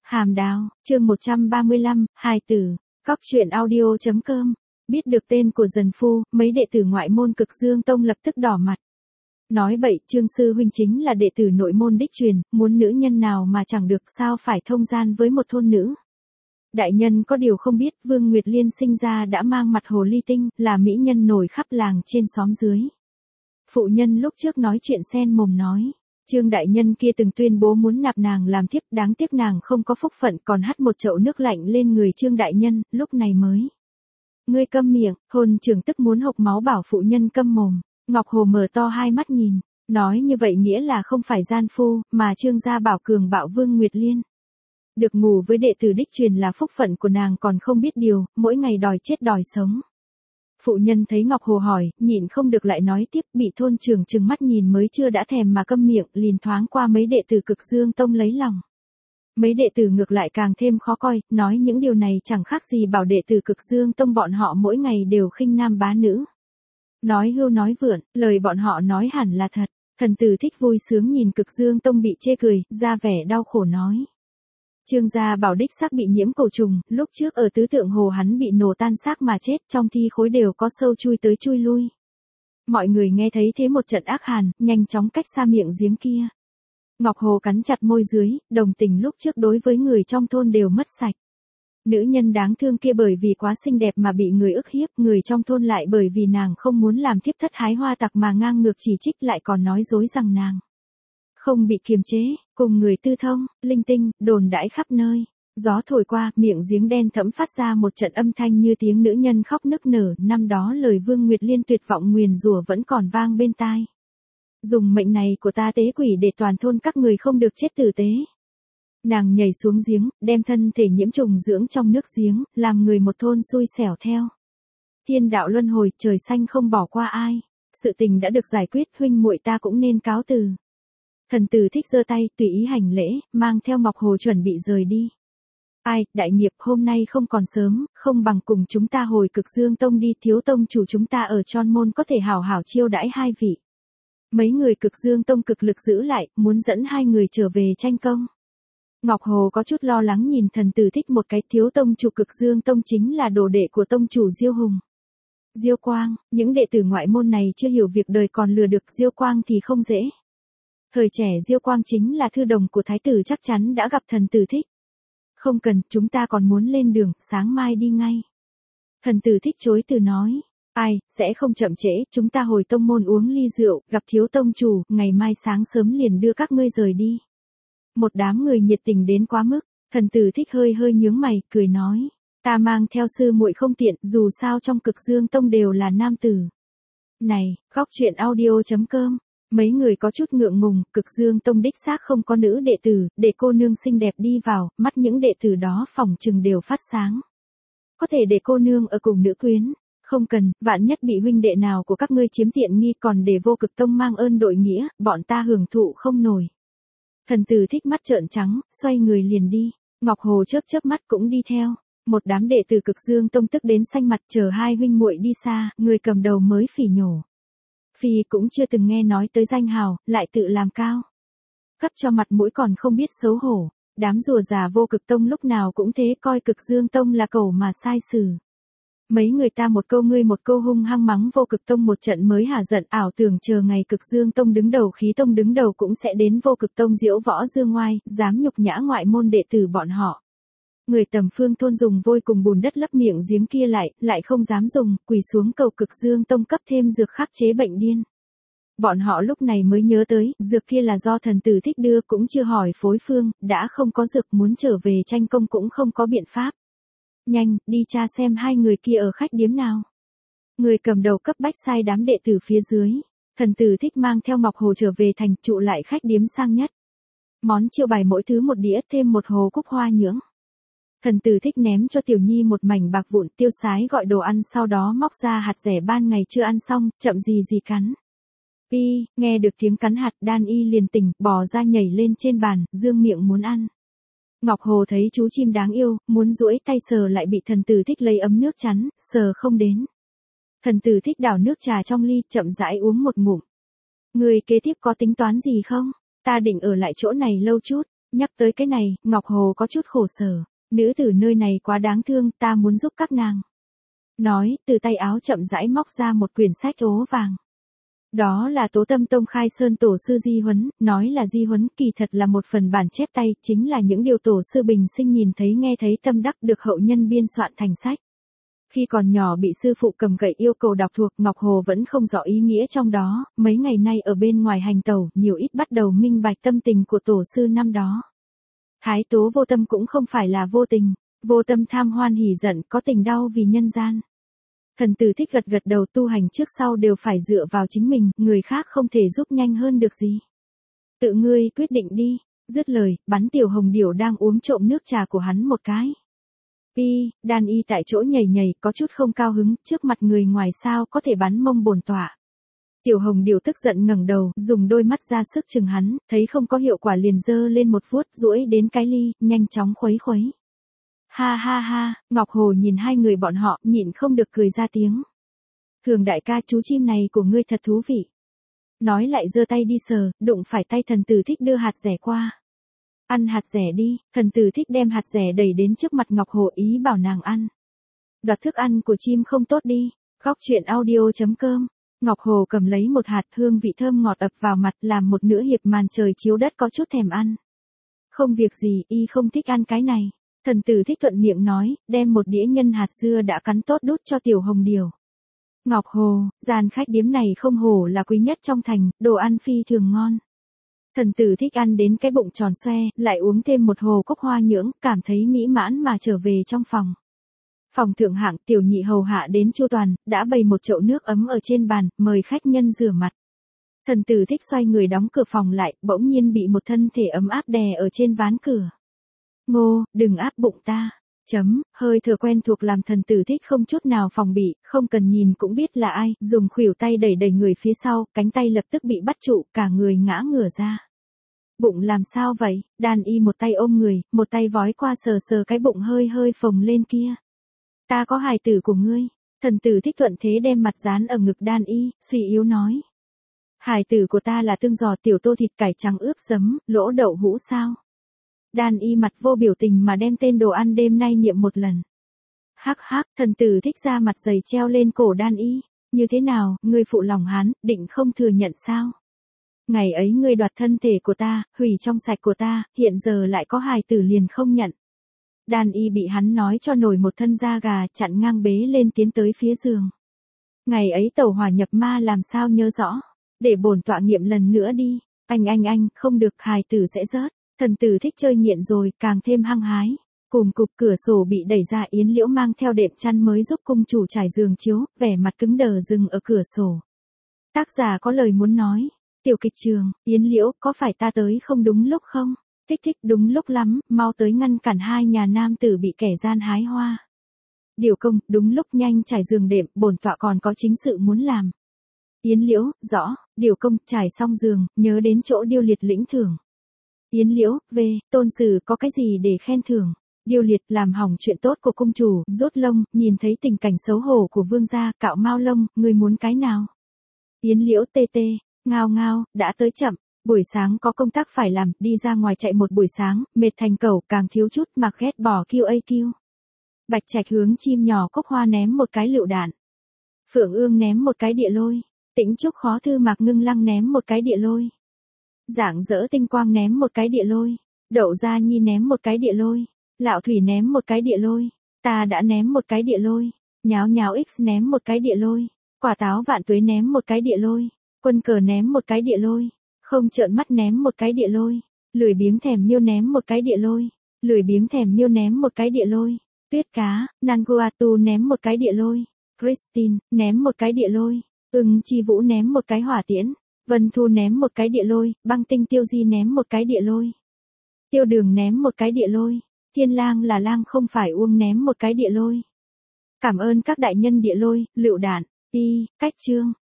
Hàm Đào, chương 135, hài tử, Cóc truyện audio.com. Biết được tên của dần phu, mấy đệ tử ngoại môn Cực Dương Tông lập tức đỏ mặt. Nói bậy, Trương sư huynh chính là đệ tử nội môn đích truyền, muốn nữ nhân nào mà chẳng được, sao phải thông gian với một thôn nữ. Đại nhân có điều không biết, Vương Nguyệt Liên sinh ra đã mang mặt hồ ly tinh, là mỹ nhân nổi khắp làng trên xóm dưới. Phụ nhân lúc trước nói chuyện sen mồm nói. Trương đại nhân kia từng tuyên bố muốn nạp nàng làm thiếp, đáng tiếc nàng không có phúc phận, còn hắt một chậu nước lạnh lên người Trương đại nhân, lúc này mới. Ngươi câm miệng, thôn trưởng tức muốn hộc máu bảo phụ nhân câm mồm. Ngọc Hồ mở to hai mắt nhìn, nói như vậy nghĩa là không phải gian phu, mà Trương gia bảo cường bạo Vương Nguyệt Liên. Được ngủ với đệ tử đích truyền là phúc phận của nàng, còn không biết điều, mỗi ngày đòi chết đòi sống. Phụ nhân thấy Ngọc Hồ hỏi, nhịn không được lại nói tiếp, bị thôn trưởng trừng mắt nhìn mới chưa đã thèm mà câm miệng, liền thoáng qua mấy đệ tử Cực Dương Tông lấy lòng. Mấy đệ tử ngược lại càng thêm khó coi, nói những điều này chẳng khác gì bảo đệ tử Cực Dương Tông bọn họ mỗi ngày đều khinh nam bá nữ. Nói hưu nói vượn, lời bọn họ nói hẳn là thật. Thần tử Thích vui sướng nhìn Cực Dương Tông bị chê cười, ra vẻ đau khổ nói. Trương gia bảo đích xác bị nhiễm cổ trùng, lúc trước ở Tứ Tượng Hồ hắn bị nổ tan xác mà chết, trong thi khối đều có sâu chui tới chui lui. Mọi người nghe thấy thế một trận ác hàn, nhanh chóng cách xa miệng giếng kia. Ngọc Hồ cắn chặt môi dưới, đồng tình lúc trước đối với người trong thôn đều mất sạch. Nữ nhân đáng thương kia bởi vì quá xinh đẹp mà bị người ức hiếp, người trong thôn lại bởi vì nàng không muốn làm thiếp thất hái hoa tặc mà ngang ngược chỉ trích, lại còn nói dối rằng nàng không bị kiềm chế, cùng người tư thông, linh tinh, đồn đãi khắp nơi. Gió thổi qua, miệng giếng đen thẫm phát ra một trận âm thanh như tiếng nữ nhân khóc nức nở, năm đó lời Vương Nguyệt Liên tuyệt vọng nguyền rủa vẫn còn vang bên tai. Dùng mệnh này của ta tế quỷ để toàn thôn các người không được chết tử tế. Nàng nhảy xuống giếng, đem thân thể nhiễm trùng dưỡng trong nước giếng, làm người một thôn xui xẻo theo. Thiên đạo luân hồi, trời xanh không bỏ qua ai. Sự tình đã được giải quyết, huynh muội ta cũng nên cáo từ. Thần tử Thích giơ tay, tùy ý hành lễ, mang theo Ngọc Hồ chuẩn bị rời đi. Ai, đại nghiệp, hôm nay không còn sớm, không bằng cùng chúng ta hồi Cực Dương Tông đi, thiếu tông chủ chúng ta ở Chon Môn có thể hảo hảo chiêu đãi hai vị. Mấy người Cực Dương Tông cực lực giữ lại, muốn dẫn hai người trở về tranh công. Ngọc Hồ có chút lo lắng nhìn thần tử Thích một cái, thiếu tông chủ Cực Dương Tông chính là đồ đệ của tông chủ Diêu Hùng. Diêu Quang, những đệ tử ngoại môn này chưa hiểu việc đời còn lừa được Diêu Quang thì không dễ. Thời trẻ Diêu Quang chính là thư đồng của thái tử, chắc chắn đã gặp thần tử Thích. Không cần, chúng ta còn muốn lên đường, sáng mai đi ngay. Thần tử Thích chối từ nói. Ai, sẽ không chậm trễ, chúng ta hồi tông môn uống ly rượu, gặp thiếu tông chủ, ngày mai sáng sớm liền đưa các ngươi rời đi. Một đám người nhiệt tình đến quá mức, thần tử Thích hơi hơi nhướng mày, cười nói. Ta mang theo sư muội không tiện, dù sao trong Cực Dương Tông đều là nam tử. Này, Cóc truyện audio.com. Mấy người có chút ngượng ngùng, Cực Dương Tông đích xác không có nữ đệ tử, để cô nương xinh đẹp đi vào, mắt những đệ tử đó phỏng chừng đều phát sáng. Có thể để cô nương ở cùng nữ quyến, không cần, vạn nhất bị huynh đệ nào của các ngươi chiếm tiện nghi, còn để Vô Cực Tông mang ơn đội nghĩa, bọn ta hưởng thụ không nổi. Thần tử Thích mắt trợn trắng, xoay người liền đi, Ngọc Hồ chớp chớp mắt cũng đi theo. Một đám đệ tử Cực Dương Tông tức đến xanh mặt, chờ hai huynh muội đi xa, người cầm đầu mới phỉ nhổ. Phi cũng chưa từng nghe nói tới danh hào, lại tự làm cao. Cấp cho mặt mũi còn không biết xấu hổ. Đám rùa già Vô Cực Tông lúc nào cũng thế, coi Cực Dương Tông là cẩu mà sai xử. Mấy người ta một câu ngươi một câu hung hăng mắng Vô Cực Tông một trận mới hả giận, ảo tưởng chờ ngày Cực Dương Tông đứng đầu, Khí Tông đứng đầu cũng sẽ đến Vô Cực Tông diễu võ dương ngoai, dám nhục nhã ngoại môn đệ tử bọn họ. Người tầm phương thôn dùng vôi cùng bùn đất lấp miệng giếng kia lại không dám dùng, quỳ xuống cầu Cực Dương Tông cấp thêm dược khắc chế bệnh điên. Bọn họ lúc này mới nhớ tới, dược kia là do thần tử Thích đưa, cũng chưa hỏi phối phương, đã không có dược, muốn trở về tranh công cũng không có biện pháp. Nhanh, đi tra xem hai người kia ở khách điếm nào. Người cầm đầu cấp bách sai đám đệ tử phía dưới. Thần tử Thích mang theo Ngọc Hồ trở về thành, trụ lại khách điếm sang nhất. Món chiêu bài mỗi thứ một đĩa, thêm một hồ cúc hoa nhưỡng. Thần tử Thích ném cho Tiểu Nhi một mảnh bạc vụn, tiêu sái gọi đồ ăn, sau đó móc ra hạt rẻ ban ngày chưa ăn xong, chậm gì gì cắn. Nghe được tiếng cắn hạt, Đan Y liền tỉnh, bò ra nhảy lên trên bàn, dương miệng muốn ăn. Ngọc Hồ thấy chú chim đáng yêu, muốn duỗi tay sờ lại bị thần tử Thích lấy ấm nước chắn, sờ không đến. Thần tử Thích đảo nước trà trong ly, chậm rãi uống một ngụm. Người kế tiếp có tính toán gì không? Ta định ở lại chỗ này lâu chút. Nhắc tới cái này, Ngọc Hồ có chút khổ sở. Nữ tử nơi này quá đáng thương, ta muốn giúp các nàng. Nói, từ tay áo chậm rãi móc ra một quyển sách ố vàng. Đó là Tố Tâm Tông khai sơn tổ sư di huấn, nói là di huấn kỳ thật là một phần bản chép tay, chính là những điều tổ sư bình sinh nhìn thấy nghe thấy tâm đắc được hậu nhân biên soạn thành sách. Khi còn nhỏ bị sư phụ cầm gậy yêu cầu đọc thuộc, Ngọc Hồ vẫn không rõ ý nghĩa trong đó, mấy ngày nay ở bên ngoài hành tẩu, nhiều ít bắt đầu minh bạch tâm tình của tổ sư năm đó. Thái Tố Vô Tâm cũng không phải là vô tình, vô tâm tham hoan hỉ giận, có tình đau vì nhân gian. Thần Tử Thích gật gật đầu, tu hành trước sau đều phải dựa vào chính mình, người khác không thể giúp nhanh hơn được gì. Tự ngươi quyết định đi, dứt lời, bắn Tiểu Hồng Điểu đang uống trộm nước trà của hắn một cái. Đan Y tại chỗ nhảy nhảy, có chút không cao hứng, trước mặt người ngoài sao có thể bắn mông bổn tọa. Tiểu Hồng Điểu tức giận ngẩng đầu, dùng đôi mắt ra sức chừng hắn, thấy không có hiệu quả liền giơ lên một vuốt, duỗi đến cái ly, nhanh chóng khuấy khuấy. Ha ha ha, Ngọc Hồ nhìn hai người bọn họ, nhịn không được cười ra tiếng. Thường đại ca, chú chim này của ngươi thật thú vị. Nói lại giơ tay đi sờ, đụng phải tay Thần Tử Thích đưa hạt rẻ qua. Ăn hạt rẻ đi, Thần Tử Thích đem hạt rẻ đẩy đến trước mặt Ngọc Hồ, ý bảo nàng ăn. Đoạt thức ăn của chim không tốt đi. Góc truyện audio.com. Ngọc Hồ cầm lấy một hạt, hương vị thơm ngọt ập vào mặt, làm một nửa hiệp màn trời chiếu đất có chút thèm ăn. Không việc gì, y không thích ăn cái này. Thần Tử Thích thuận miệng nói, đem một đĩa nhân hạt dưa đã cắn tốt đút cho Tiểu Hồng Điểu. Ngọc Hồ, gian khách điếm này không hổ là quý nhất trong thành, đồ ăn phi thường ngon. Thần Tử Thích ăn đến cái bụng tròn xoe, lại uống thêm một hồ cốc hoa nhưỡng, cảm thấy mỹ mãn mà trở về trong phòng. Phòng thượng hạng, Tiểu Nhị hầu hạ đến chu toàn, đã bày một chậu nước ấm ở trên bàn, mời khách nhân rửa mặt. Thần Tử Thích xoay người đóng cửa phòng lại, bỗng nhiên bị một thân thể ấm áp đè ở trên ván cửa. Ngô, đừng áp bụng ta. Hơi thở quen thuộc làm Thần Tử Thích không chút nào phòng bị, không cần nhìn cũng biết là ai, dùng khuỷu tay đẩy đẩy người phía sau, cánh tay lập tức bị bắt trụ, cả người ngã ngửa ra. Bụng làm sao vậy? Đan Y một tay ôm người, một tay vói qua sờ sờ cái bụng hơi hơi phồng lên kia. Ta có hài tử của ngươi. Thần Tử Thích thuận thế đem mặt dán ở ngực Đan Y, suy yếu nói. Hài tử của ta là tương giò tiểu tô thịt cải trắng ướp giấm, lỗ đậu hũ sao? Đan Y mặt vô biểu tình mà đem tên đồ ăn đêm nay niệm một lần. Hắc hắc, Thần Tử Thích ra mặt dày treo lên cổ Đan Y. Như thế nào, ngươi phụ lòng hắn, định không thừa nhận sao? Ngày ấy ngươi đoạt thân thể của ta, hủy trong sạch của ta, hiện giờ lại có hài tử liền không nhận. Đan Y bị hắn nói cho nổi một thân da gà, chặn ngang bế lên tiến tới phía giường. Ngày ấy tẩu hỏa nhập ma làm sao nhớ rõ, để bổn tọa nghiệm lần nữa đi. Anh, không được, hài tử sẽ rớt. Thần Tử Thích chơi nghiện rồi, càng thêm hăng hái. Cùng cục cửa sổ bị đẩy ra, Yến Liễu mang theo đệm chăn mới giúp cung chủ trải giường chiếu, vẻ mặt cứng đờ dừng ở cửa sổ. Tác giả có lời muốn nói. Tiểu kịch trường, Yến Liễu, có phải ta tới không đúng lúc không? Thích đúng lúc lắm, mau tới ngăn cản hai nhà nam tử bị kẻ gian hái hoa. Điều công, đúng lúc, nhanh trải giường đệm, bổn tọa còn có chính sự muốn làm. Yến Liễu, rõ. Điều công, trải xong giường, nhớ đến chỗ Điêu Liệt lĩnh thưởng. Yến Liễu, về, tôn sử có cái gì để khen thưởng? Điêu Liệt, làm hỏng chuyện tốt của cung chủ, rốt lông, nhìn thấy tình cảnh xấu hổ của vương gia, cạo mau lông, ngươi muốn cái nào? Yến Liễu tê tê, ngao, đã tới chậm, buổi sáng có công tác phải làm, đi ra ngoài chạy một buổi sáng, mệt thành cẩu, càng thiếu chút mà ghét bỏ QAQ. Bạch Trạch hướng chim nhỏ Cốc Hoa ném một cái lựu đạn. Phượng Ương ném một cái địa lôi. Tĩnh Trúc Khó Thư Mạc Ngưng Lăng ném một cái địa lôi. Rạng Rỡ Tinh Quang ném một cái địa lôi. Đậu Gia Nhi ném một cái địa lôi. Lạo Thủy ném một cái địa lôi. Ta đã ném một cái địa lôi. Nháo nháo X ném một cái địa lôi. Quả táo Vạn Tuế ném một cái địa lôi. Quân Cờ ném một cái địa lôi. Không trợn mắt ném một cái địa lôi. Lười biếng thèm miêu ném một cái địa lôi. Lười biếng thèm miêu ném một cái địa lôi. Tuyết Cá, Nanguatu ném một cái địa lôi. Christine, ném một cái địa lôi. Chi Vũ ném một cái hỏa tiễn. Vân Thu ném một cái địa lôi. Băng Tinh Tiêu Di ném một cái địa lôi. Tiêu Đường ném một cái địa lôi. Thiên Lang là lang không phải Uông ném một cái địa lôi. Cảm ơn các đại nhân địa lôi, lựu đạn, cách chương.